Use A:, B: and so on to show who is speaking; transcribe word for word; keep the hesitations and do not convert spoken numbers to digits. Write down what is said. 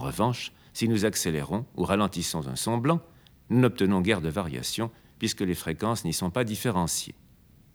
A: revanche, si nous accélérons ou ralentissons un son blanc, nous n'obtenons guère de variation puisque les fréquences n'y sont pas différenciées.